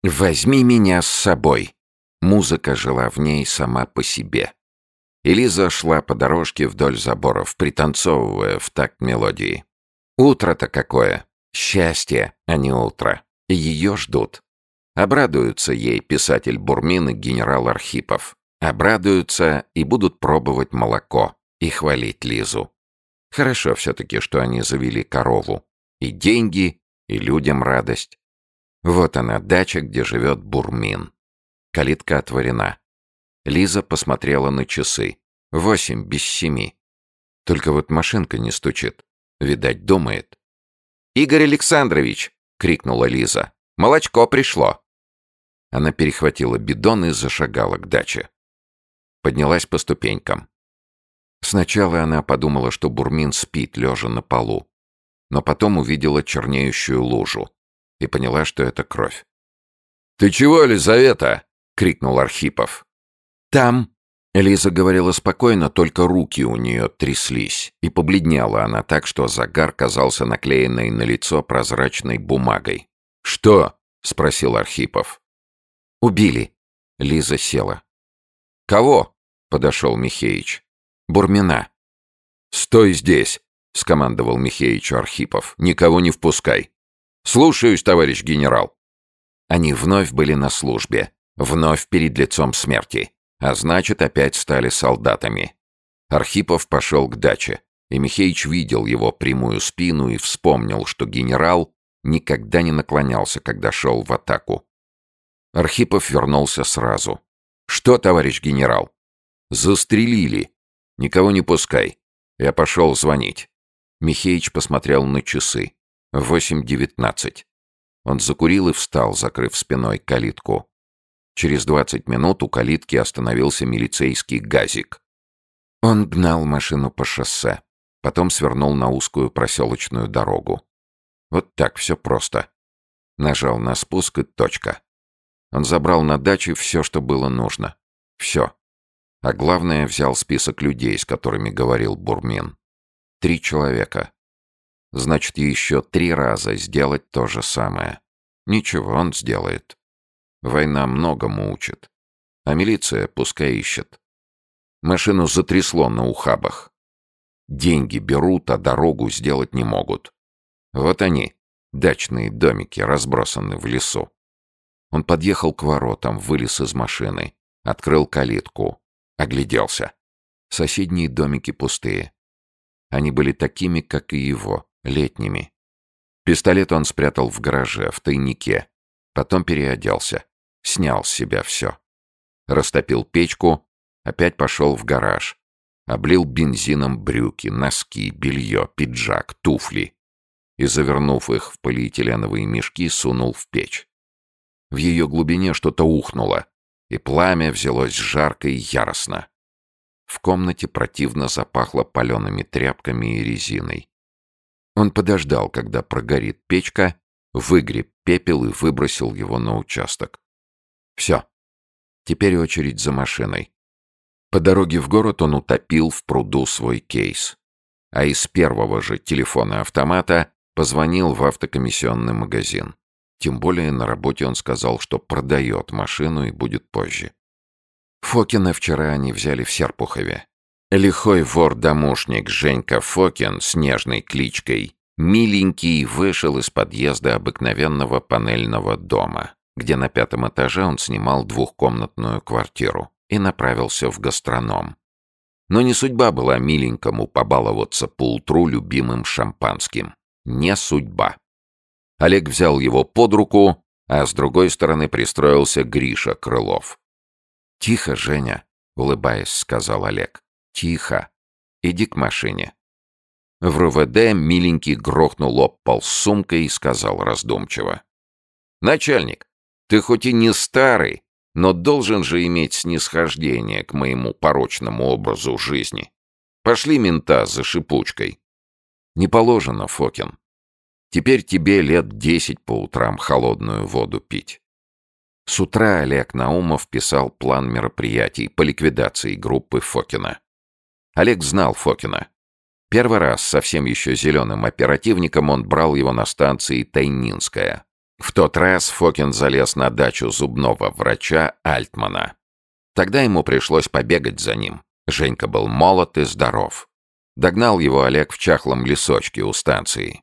«Возьми меня с собой». Музыка жила в ней сама по себе. И Лиза шла по дорожке вдоль заборов, пританцовывая в такт мелодии. Утро-то какое! Счастье, а не утро. И ее ждут. Обрадуются ей писатель Бурмин и генерал Архипов. Обрадуются и будут пробовать молоко и хвалить Лизу. Хорошо все-таки, что они завели корову. И деньги, и людям радость. Вот она, дача, где живет Бурмин. Калитка отворена. Лиза посмотрела на часы. 8 без 7. Только вот машинка не стучит. Видать, думает. «Игорь Александрович!» — крикнула Лиза. «Молочко пришло!» Она перехватила бидон и зашагала к даче. Поднялась по ступенькам. Сначала она подумала, что Бурмин спит, лежа на полу. Но потом увидела чернеющую лужу и поняла, что это кровь. «Ты чего, Лизавета?» — крикнул Архипов. «Там!» — Лиза говорила спокойно, только руки у нее тряслись, и побледнела она так, что загар казался наклеенной на лицо прозрачной бумагой. «Что?» — спросил Архипов. «Убили». Лиза села. «Кого?» — подошел Михеич. «Бурмина». «Стой здесь!» — скомандовал Михеичу Архипов. «Никого не впускай». «Слушаюсь, товарищ генерал». Они вновь были на службе, вновь перед лицом смерти, а значит, опять стали солдатами. Архипов пошел к даче, и Михеич видел его прямую спину и вспомнил, что генерал никогда не наклонялся, когда шел в атаку. Архипов вернулся сразу. «Что, товарищ генерал?» «Застрелили. Никого не пускай. Я пошел звонить». Михеич посмотрел на часы. 8:19. Он закурил и встал, закрыв спиной калитку. Через 20 минут у калитки остановился милицейский газик. Он гнал машину по шоссе, потом свернул на узкую проселочную дорогу. Вот так все просто. Нажал на спуск и точка. Он забрал на даче все, что было нужно. Все. А главное, взял список людей, с которыми говорил Бурмин. 3 человека. Значит, еще 3 раза сделать то же самое. Ничего, он сделает. Война многому учит. А милиция пускай ищет. Машину затрясло на ухабах. Деньги берут, а дорогу сделать не могут. Вот они, дачные домики, разбросаны в лесу. Он подъехал к воротам, вылез из машины, открыл калитку, огляделся. Соседние домики пустые. Они были такими, как и его, летними. Пистолет он спрятал в гараже, в тайнике. Потом переоделся, снял с себя все. Растопил печку, опять пошел в гараж. Облил бензином брюки, носки, белье, пиджак, туфли. И, завернув их в полиэтиленовые мешки, сунул в печь. В ее глубине что-то ухнуло, и пламя взялось жарко и яростно. В комнате противно запахло палеными тряпками и резиной. Он подождал, когда прогорит печка, выгреб пепел и выбросил его на участок. Все. Теперь очередь за машиной. По дороге в город он утопил в пруду свой кейс. А из первого же телефона-автомата позвонил в автокомиссионный магазин. Тем более на работе он сказал, что продает машину и будет позже. Фокина вчера они взяли в Серпухове. Лихой вор-домушник Женька Фокин с нежной кличкой «Миленький» вышел из подъезда обыкновенного панельного дома, где на 5-м этаже он снимал 2-комнатную квартиру, и направился в гастроном. Но не судьба была миленькому побаловаться поутру любимым шампанским. Не судьба. Олег взял его под руку, а с другой стороны пристроился Гриша Крылов. «Тихо, Женя», — улыбаясь, сказал Олег. «Тихо. Иди к машине». В РУВД миленький грохнул об пол с сумкой и сказал раздумчиво. «Начальник, ты хоть и не старый, но должен же иметь снисхождение к моему порочному образу жизни. Пошли мента за шипучкой». «Не положено, Фокин. Теперь тебе лет 10 по утрам холодную воду пить». С утра Олег Наумов писал план мероприятий по ликвидации группы Фокина. Олег знал Фокина. Первый раз совсем еще зеленым оперативником он брал его на станции Тайнинская. В тот раз Фокин залез на дачу зубного врача Альтмана. Тогда ему пришлось побегать за ним. Женька был молод и здоров. Догнал его Олег в чахлом лесочке у станции.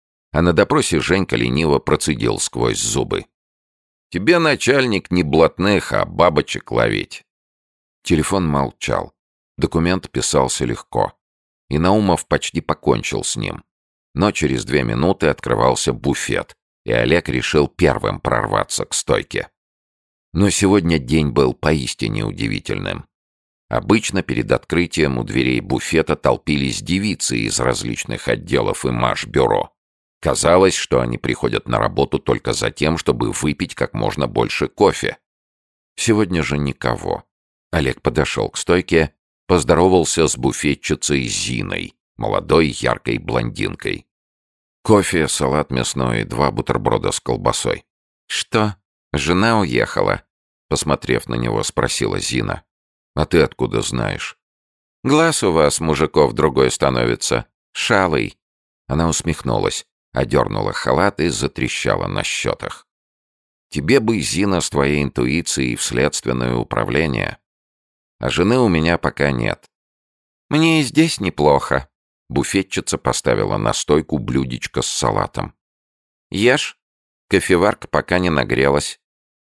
А на допросе Женька лениво процедил сквозь зубы: «Тебе, начальник, не блатных, а бабочек ловить». Телефон молчал. Документ писался легко. И Наумов почти покончил с ним. Но через 2 минуты открывался буфет, и Олег решил первым прорваться к стойке. Но сегодня день был поистине удивительным. Обычно перед открытием у дверей буфета толпились девицы из различных отделов и машбюро. Казалось, что они приходят на работу только за тем, чтобы выпить как можно больше кофе. Сегодня же никого. Олег подошел к стойке, поздоровался с буфетчицей Зиной, молодой яркой блондинкой. Кофе, салат мясной, 2 бутерброда с колбасой. «Что, жена уехала?» Посмотрев на него, спросила Зина. «А ты откуда знаешь?» «Глаз у вас, мужиков, другой становится. Шалый». Она усмехнулась, одернула халат и затрещала на счетах. «Тебе бы, Зина, с твоей интуицией в следственное управление. А жены у меня пока нет». «Мне и здесь неплохо». Буфетчица поставила на стойку блюдечко с салатом. «Ешь. Кофеварка пока не нагрелась».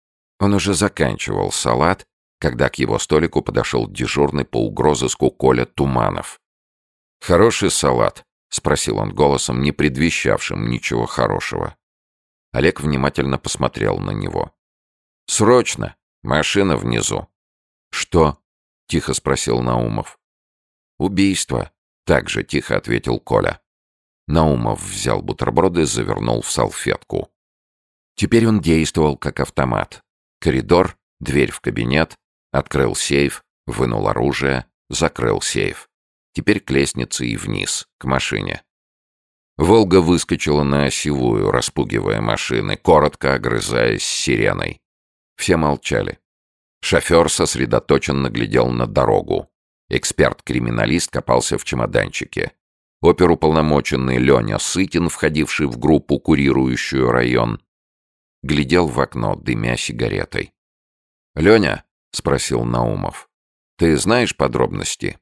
Он уже заканчивал салат, когда к его столику подошел дежурный по угрозыску Коля Туманов. «Хороший салат?» — спросил он голосом, не предвещавшим ничего хорошего. Олег внимательно посмотрел на него. «Срочно! Машина внизу!» «Что?» — тихо спросил Наумов. «Убийство!» — так же тихо ответил Коля. Наумов взял бутерброды и завернул в салфетку. Теперь он действовал как автомат. Коридор, дверь в кабинет, открыл сейф, вынул оружие, закрыл сейф. Теперь к лестнице и вниз, к машине. «Волга» выскочила на осевую, распугивая машины, коротко огрызаясь сиреной. Все молчали. Шофер сосредоточенно глядел на дорогу. Эксперт-криминалист копался в чемоданчике. Оперуполномоченный Леня Сытин, входивший в группу, курирующую район, глядел в окно, дымя сигаретой. «Леня?» — спросил Наумов. «Ты знаешь подробности?»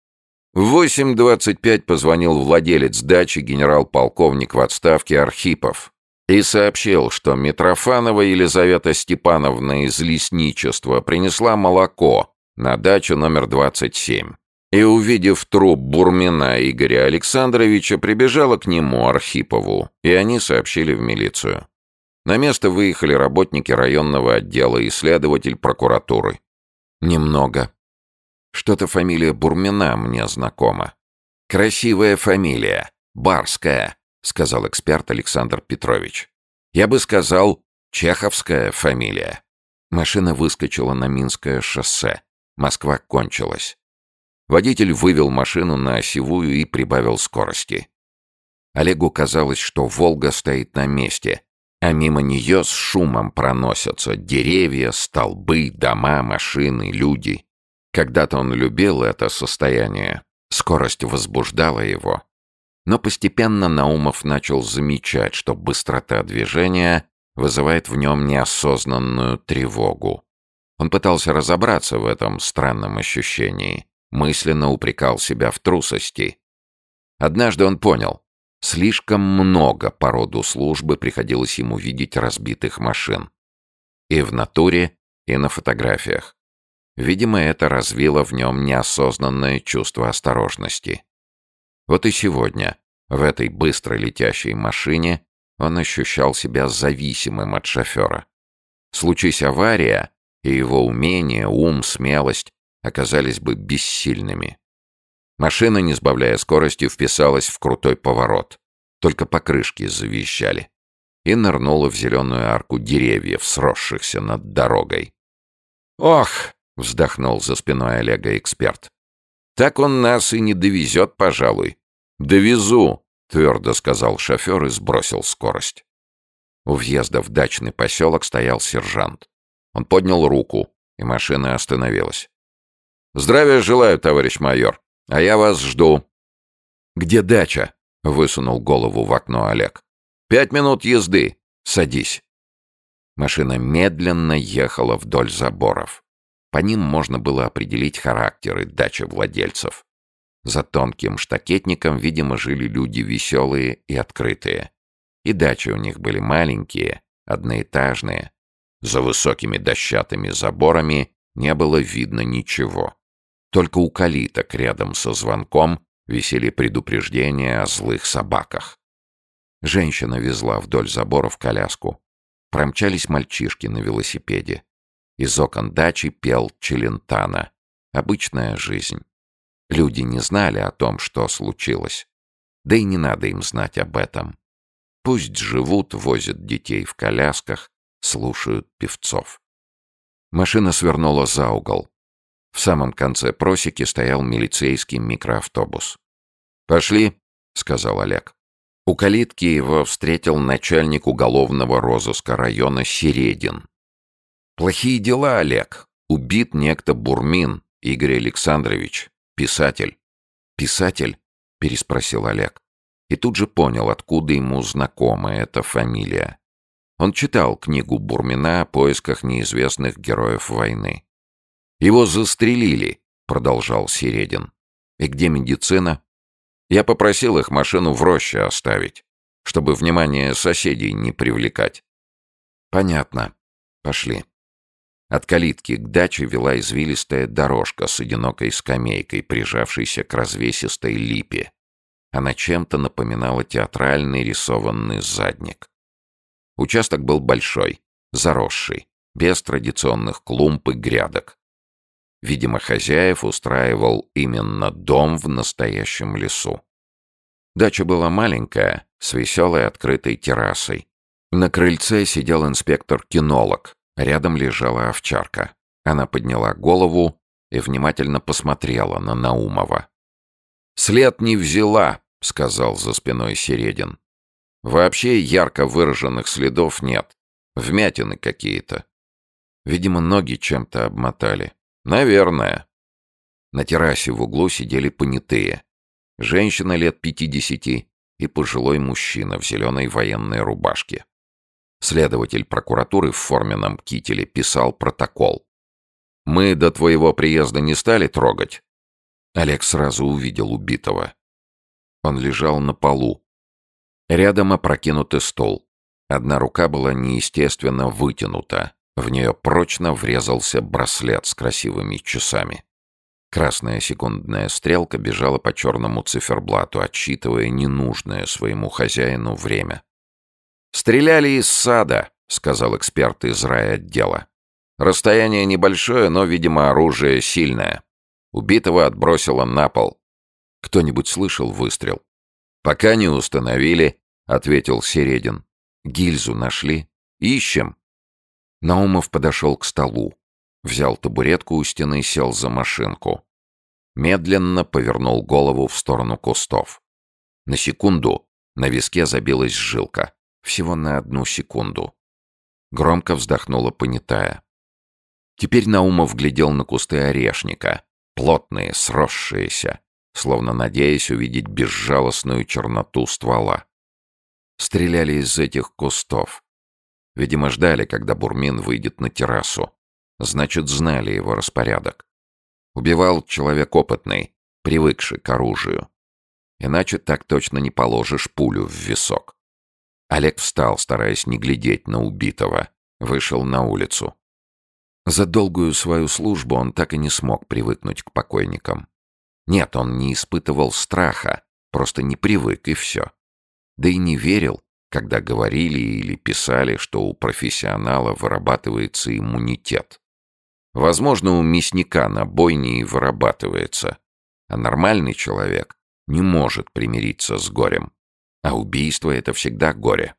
В 8:25 позвонил владелец дачи, генерал-полковник в отставке Архипов, и сообщил, что Митрофанова Елизавета Степановна из лесничества принесла молоко на дачу номер 27. И, увидев труп Бурмина Игоря Александровича, прибежала к нему, Архипову, и они сообщили в милицию. На место выехали работники районного отдела и следователь прокуратуры. Немного. Что-то фамилия Бурмина мне знакома. Красивая фамилия. Барская, сказал эксперт Александр Петрович. Я бы сказал, чеховская фамилия. Машина выскочила на Минское шоссе. Москва кончилась. Водитель вывел машину на осевую и прибавил скорости. Олегу казалось, что «Волга» стоит на месте, а мимо нее с шумом проносятся деревья, столбы, дома, машины, люди. Когда-то он любил это состояние, скорость возбуждала его. Но постепенно Наумов начал замечать, что быстрота движения вызывает в нем неосознанную тревогу. Он пытался разобраться в этом странном ощущении, мысленно упрекал себя в трусости. Однажды он понял, слишком много по роду службы приходилось ему видеть разбитых машин. И в натуре, и на фотографиях. Видимо, это развило в нем неосознанное чувство осторожности. Вот и сегодня, в этой быстро летящей машине, он ощущал себя зависимым от шофера. Случись авария, и его умение, ум, смелость оказались бы бессильными. Машина, не сбавляя скорости, вписалась в крутой поворот. Только покрышки завизжали. И нырнула в зеленую арку деревьев, сросшихся над дорогой. «Ох!» — вздохнул за спиной Олега эксперт. «Так он нас и не довезет, пожалуй». «Довезу», — твердо сказал шофер и сбросил скорость. У въезда в дачный поселок стоял сержант. Он поднял руку, и машина остановилась. «Здравия желаю, товарищ майор. А я вас жду». «Где дача?» — высунул голову в окно Олег. 5 минут езды. Садись». Машина медленно ехала вдоль заборов. По ним можно было определить характеры дачевладельцев. За тонким штакетником, видимо, жили люди веселые и открытые. И дачи у них были маленькие, одноэтажные. За высокими дощатыми заборами не было видно ничего. Только у калиток рядом со звонком висели предупреждения о злых собаках. Женщина везла вдоль заборов коляску. Промчались мальчишки на велосипеде. Из окон дачи пел Челентано. Обычная жизнь. Люди не знали о том, что случилось. Да и не надо им знать об этом. Пусть живут, возят детей в колясках, слушают певцов. Машина свернула за угол. В самом конце просеки стоял милицейский микроавтобус. «Пошли», — сказал Олег. У калитки его встретил начальник уголовного розыска района Середин. «Плохие дела, Олег. Убит некто Бурмин, Игорь Александрович, писатель». «Писатель?» — переспросил Олег. И тут же понял, откуда ему знакома эта фамилия. Он читал книгу Бурмина о поисках неизвестных героев войны. «Его застрелили», — продолжал Середин. «И где медицина?» «Я попросил их машину в роще оставить, чтобы внимание соседей не привлекать». «Понятно. Пошли». От калитки к даче вела извилистая дорожка с одинокой скамейкой, прижавшейся к развесистой липе. Она чем-то напоминала театральный рисованный задник. Участок был большой, заросший, без традиционных клумб и грядок. Видимо, хозяев устраивал именно дом в настоящем лесу. Дача была маленькая, с веселой открытой террасой. На крыльце сидел инспектор-кинолог, рядом лежала овчарка. Она подняла голову и внимательно посмотрела на Наумова. «След не взяла», — сказал за спиной Середин. «Вообще ярко выраженных следов нет. Вмятины какие-то. Видимо, ноги чем-то обмотали. Наверное». На террасе в углу сидели понятые. Женщина лет 50 и пожилой мужчина в зеленой военной рубашке. Следователь прокуратуры в форменном кителе писал протокол. «Мы до твоего приезда не стали трогать?» Олег сразу увидел убитого. Он лежал на полу. Рядом опрокинутый стол. Одна рука была неестественно вытянута. В нее прочно врезался браслет с красивыми часами. Красная секундная стрелка бежала по черному циферблату, отсчитывая ненужное своему хозяину время. «Стреляли из сада», — сказал эксперт из райотдела. «Расстояние небольшое, но, видимо, оружие сильное. Убитого отбросило на пол». «Кто-нибудь слышал выстрел?» «Пока не установили», — ответил Середин. «Гильзу нашли? Ищем». Наумов подошел к столу, взял табуретку у стены, сел за машинку. Медленно повернул голову в сторону кустов. На секунду на виске забилась жилка. Всего на 1 секунду. Громко вздохнула понятая. Теперь Наумов глядел на кусты орешника, плотные, сросшиеся, словно надеясь увидеть безжалостную черноту ствола. Стреляли из этих кустов. Видимо, ждали, когда Бурмин выйдет на террасу. Значит, знали его распорядок. Убивал человек опытный, привыкший к оружию. Иначе так точно не положишь пулю в висок. Олег встал, стараясь не глядеть на убитого. Вышел на улицу. За долгую свою службу он так и не смог привыкнуть к покойникам. Нет, он не испытывал страха, просто не привык и все. Да и не верил, когда говорили или писали, что у профессионала вырабатывается иммунитет. Возможно, у мясника на бойне и вырабатывается, а нормальный человек не может примириться с горем. А убийство — это всегда горе.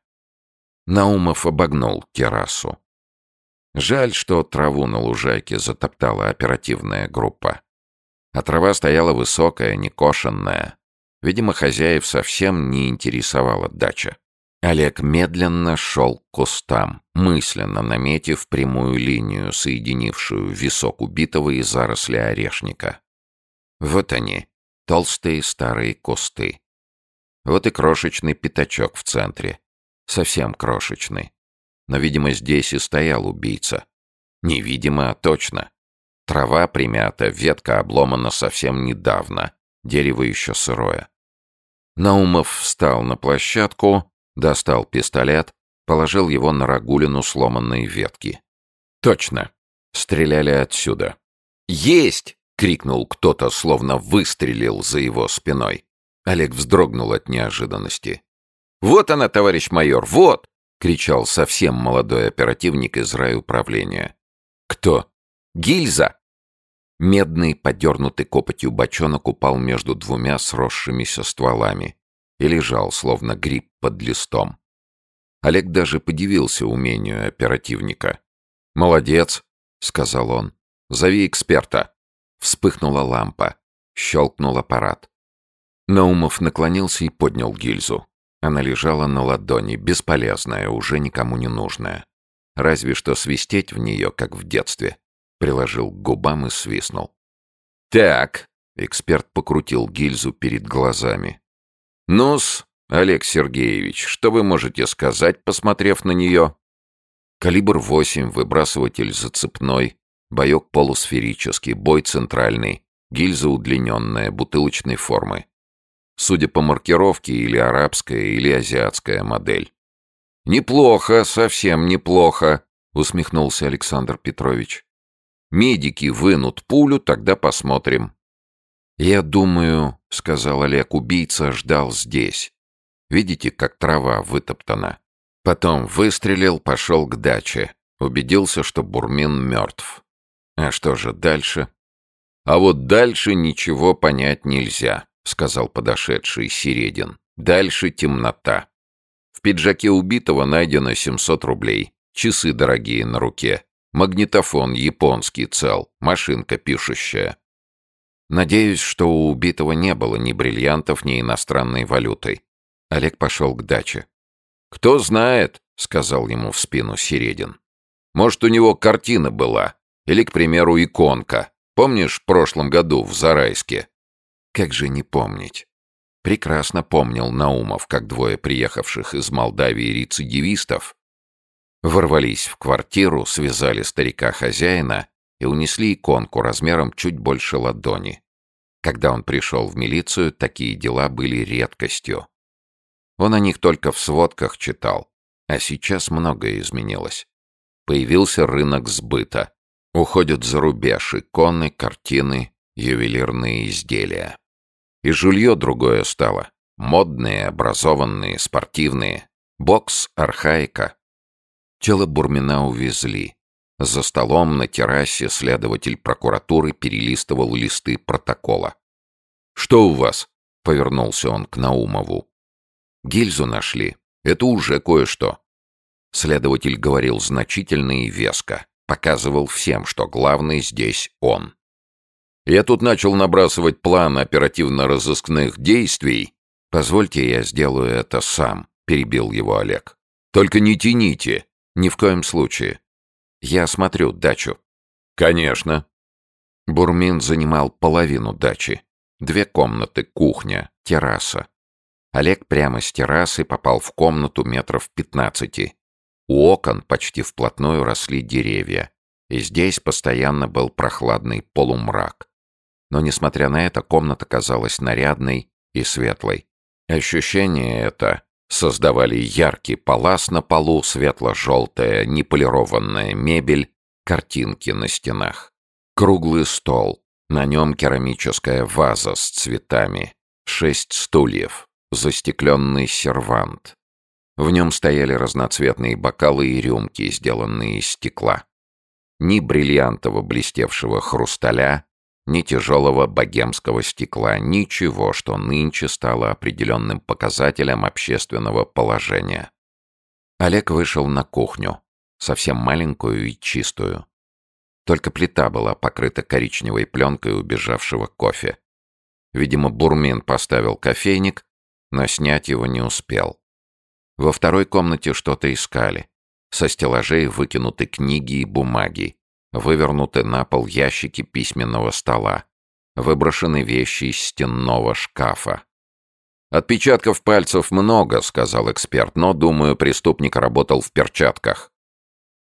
Наумов обогнул террасу. Жаль, что траву на лужайке затоптала оперативная группа. А трава стояла высокая, некошенная. Видимо, хозяев совсем не интересовала дача. Олег медленно шел к кустам, мысленно наметив прямую линию, соединившую висок убитого и заросли орешника. Вот они, толстые старые кусты. Вот и крошечный пятачок в центре. Совсем крошечный. Но, видимо, здесь и стоял убийца. Невидимо, а точно. Трава примята, ветка обломана совсем недавно, дерево еще сырое. Наумов встал на площадку, достал пистолет, положил его на рогулину сломанной ветки. Точно. Стреляли отсюда. «Есть!» — крикнул кто-то, словно выстрелил за его спиной. Олег вздрогнул от неожиданности. «Вот она, товарищ майор, вот!» — кричал совсем молодой оперативник из райуправления. «Кто?» «Гильза!» Медный, подернутый копотью бочонок упал между двумя сросшимися стволами и лежал, словно гриб под листом. Олег даже подивился умению оперативника. «Молодец!» — сказал он. «Зови эксперта!» Вспыхнула лампа. Щелкнул аппарат. Наумов наклонился и поднял гильзу. Она лежала на ладони, бесполезная, уже никому не нужная. Разве что свистеть в нее, как в детстве. Приложил к губам и свистнул. «Так», — эксперт покрутил гильзу перед глазами. «Ну-с, Олег Сергеевич, что вы можете сказать, посмотрев на нее?» Калибр 8, выбрасыватель зацепной, боек полусферический, бой центральный, гильза удлиненная, бутылочной формы. Судя по маркировке, или арабская, или азиатская модель. «Неплохо, совсем неплохо», — усмехнулся Александр Петрович. «Медики вынут пулю, тогда посмотрим». «Я думаю», — сказал Олег, — «убийца ждал здесь. Видите, как трава вытоптана?» Потом выстрелил, пошел к даче. Убедился, что Бурмин мертв. А что же дальше? «А вот дальше ничего понять нельзя», — сказал подошедший Середин. «Дальше темнота. В пиджаке убитого найдено 700 рублей. Часы дорогие на руке. Магнитофон японский цел. Машинка пишущая. Надеюсь, что у убитого не было ни бриллиантов, ни иностранной валюты». Олег пошел к даче. «Кто знает», — сказал ему в спину Середин. «Может, у него картина была. Или, к примеру, иконка. Помнишь, в прошлом году в Зарайске?» Как же не помнить? Прекрасно помнил Наумов, как двое приехавших из Молдавии рецидивистов ворвались в квартиру, связали старика-хозяина и унесли иконку размером чуть больше ладони. Когда он пришел в милицию, такие дела были редкостью. Он о них только в сводках читал, а сейчас многое изменилось. Появился рынок сбыта. Уходят за рубеж иконы, картины, ювелирные изделия. И жулье другое стало. Модные, образованные, спортивные. Бокс, архаика. Тело Бурмина увезли. За столом на террасе следователь прокуратуры перелистывал листы протокола. «Что у вас?» — повернулся он к Наумову. «Гильзу нашли. Это уже кое-что». Следователь говорил значительно и веско. Показывал всем, что главный здесь он. «Я тут начал набрасывать план оперативно-розыскных действий». «Позвольте, я сделаю это сам», — перебил его Олег. «Только не тяните. Ни в коем случае. Я осмотрю дачу». «Конечно». Бурмин занимал половину дачи. 2 комнаты, кухня, терраса. Олег прямо с террасы попал в комнату метров 15. У окон почти вплотную росли деревья, и здесь постоянно был прохладный полумрак. Но, несмотря на это, комната казалась нарядной и светлой. Ощущение это создавали яркий палас на полу, светло-желтая, неполированная мебель, картинки на стенах. Круглый стол, на нем керамическая ваза с цветами, 6 стульев, застекленный сервант. В нем стояли разноцветные бокалы и рюмки, сделанные из стекла. Ни бриллиантово блестевшего хрусталя, ни тяжелого богемского стекла, ничего, что нынче стало определенным показателем общественного положения. Олег вышел на кухню, совсем маленькую и чистую. Только плита была покрыта коричневой пленкой убежавшего кофе. Видимо, Бурмин поставил кофейник, но снять его не успел. Во второй комнате что-то искали. Со стеллажей выкинуты книги и бумаги. Вывернуты на пол ящики письменного стола. Выброшены вещи из стенного шкафа. «Отпечатков пальцев много», — сказал эксперт, «но, думаю, преступник работал в перчатках.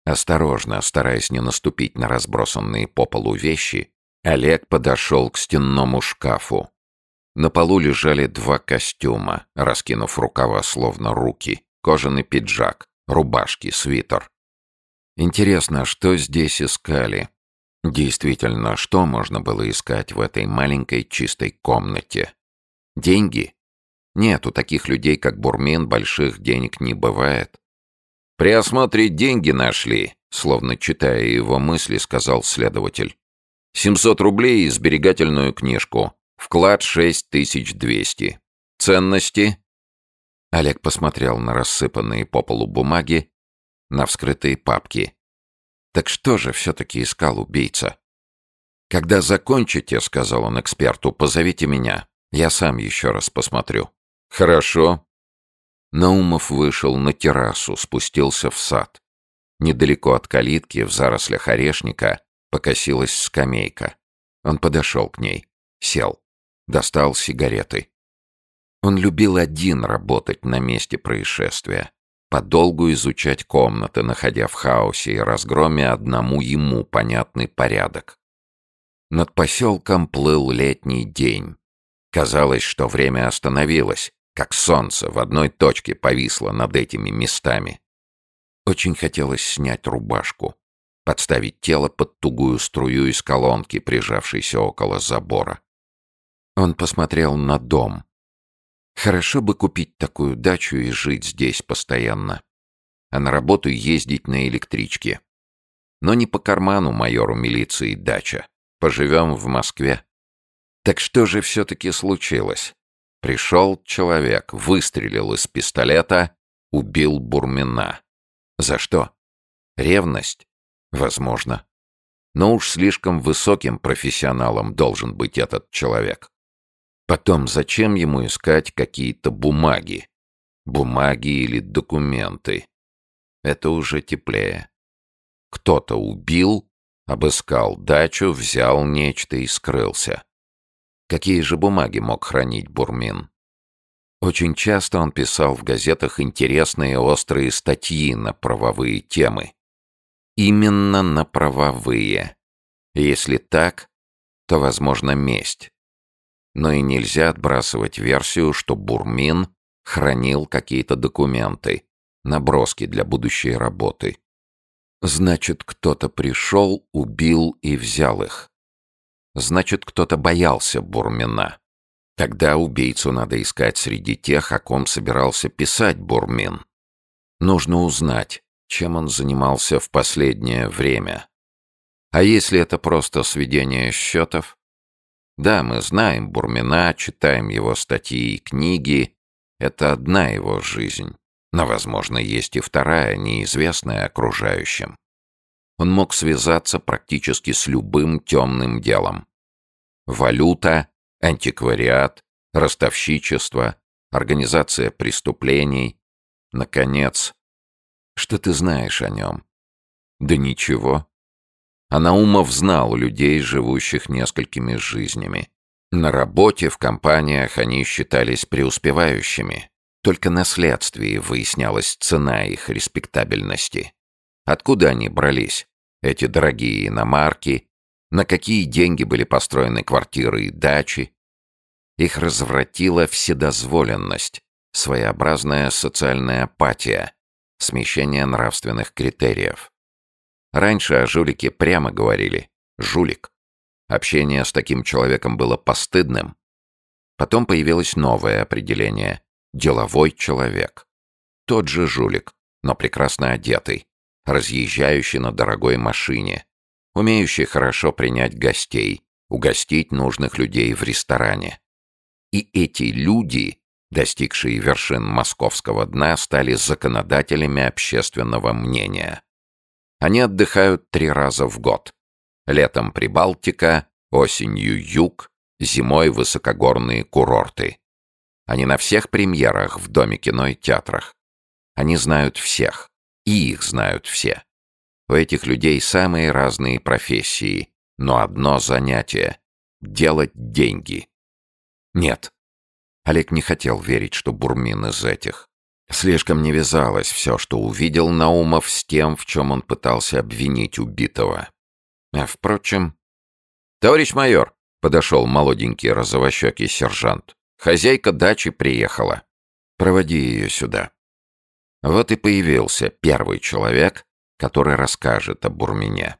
Осторожно, стараясь не наступить на разбросанные по полу вещи, Олег подошел к стенному шкафу. На полу лежали 2 костюма, раскинув рукава словно руки, кожаный пиджак, рубашки, свитер. Интересно, что здесь искали? Действительно, что можно было искать в этой маленькой чистой комнате? Деньги? Нет, у таких людей, как Бурмин, больших денег не бывает. «При осмотре деньги нашли», словно читая его мысли, сказал следователь. 700 рублей и сберегательную книжку. Вклад 6200. Ценности?» Олег посмотрел на рассыпанные по полу бумаги, на вскрытые папки. Так что же все-таки искал убийца? «Когда закончите, — сказал он эксперту, — позовите меня. Я сам еще раз посмотрю». «Хорошо». Наумов вышел на террасу, спустился в сад. Недалеко от калитки, в зарослях орешника, покосилась скамейка. Он подошел к ней, сел, достал сигареты. Он любил один работать на месте происшествия, подолгу изучать комнаты, находя в хаосе и разгроме одному ему понятный порядок. Над поселком плыл летний день. Казалось, что время остановилось, как солнце в одной точке повисло над этими местами. Очень хотелось снять рубашку, подставить тело под тугую струю из колонки, прижавшейся около забора. Он посмотрел на дом. Хорошо бы купить такую дачу и жить здесь постоянно, а на работу ездить на электричке. Но не по карману майору милиции дача. Поживем в Москве. Так что же все-таки случилось? Пришел человек, выстрелил из пистолета, убил Бурмина. За что? Ревность? Возможно. Но уж слишком высоким профессионалом должен быть этот человек. Потом, зачем ему искать какие-то бумаги? Бумаги или документы? Это уже теплее. Кто-то убил, обыскал дачу, взял нечто и скрылся. Какие же бумаги мог хранить Бурмин? Очень часто он писал в газетах интересные острые статьи на правовые темы. Именно на правовые. Если так, то, возможно, месть. Но и нельзя отбрасывать версию, что Бурмин хранил какие-то документы, наброски для будущей работы. Значит, кто-то пришел, убил и взял их. Значит, кто-то боялся Бурмина. Тогда убийцу надо искать среди тех, о ком собирался писать Бурмин. Нужно узнать, чем он занимался в последнее время. А если это просто сведение счетов? Да, мы знаем Бурмина, читаем его статьи и книги. Это одна его жизнь. Но, возможно, есть и вторая, неизвестная окружающим. Он мог связаться практически с любым темным делом. Валюта, антиквариат, ростовщичество, организация преступлений. Наконец, что ты знаешь о нем? Да ничего. А Наумов знал людей, живущих несколькими жизнями. На работе, в компаниях они считались преуспевающими. Только на следствии выяснялась цена их респектабельности. Откуда они брались, эти дорогие иномарки, на какие деньги были построены квартиры и дачи? Их развратила вседозволенность, своеобразная социальная апатия, смещение нравственных критериев. Раньше о жулике прямо говорили «жулик». Общение с таким человеком было постыдным. Потом появилось новое определение — деловой человек. Тот же жулик, но прекрасно одетый, разъезжающий на дорогой машине, умеющий хорошо принять гостей, угостить нужных людей в ресторане. И эти люди, достигшие вершин московского дна, стали законодателями общественного мнения. Они отдыхают 3 раза в год. Летом Прибалтика, осенью Юг, зимой высокогорные курорты. Они на всех премьерах в Доме кино и театрах. Они знают всех, и их знают все. У этих людей самые разные профессии, но одно занятие — делать деньги. Нет, Олег не хотел верить, что Бурмин из этих. Слишком не вязалось все, что увидел Наумов, с тем, в чем он пытался обвинить убитого. А впрочем... «Товарищ майор!» — подошел молоденький розовощекий сержант. «Хозяйка дачи приехала. Проводи ее сюда». Вот и появился первый человек, который расскажет о Бурмине.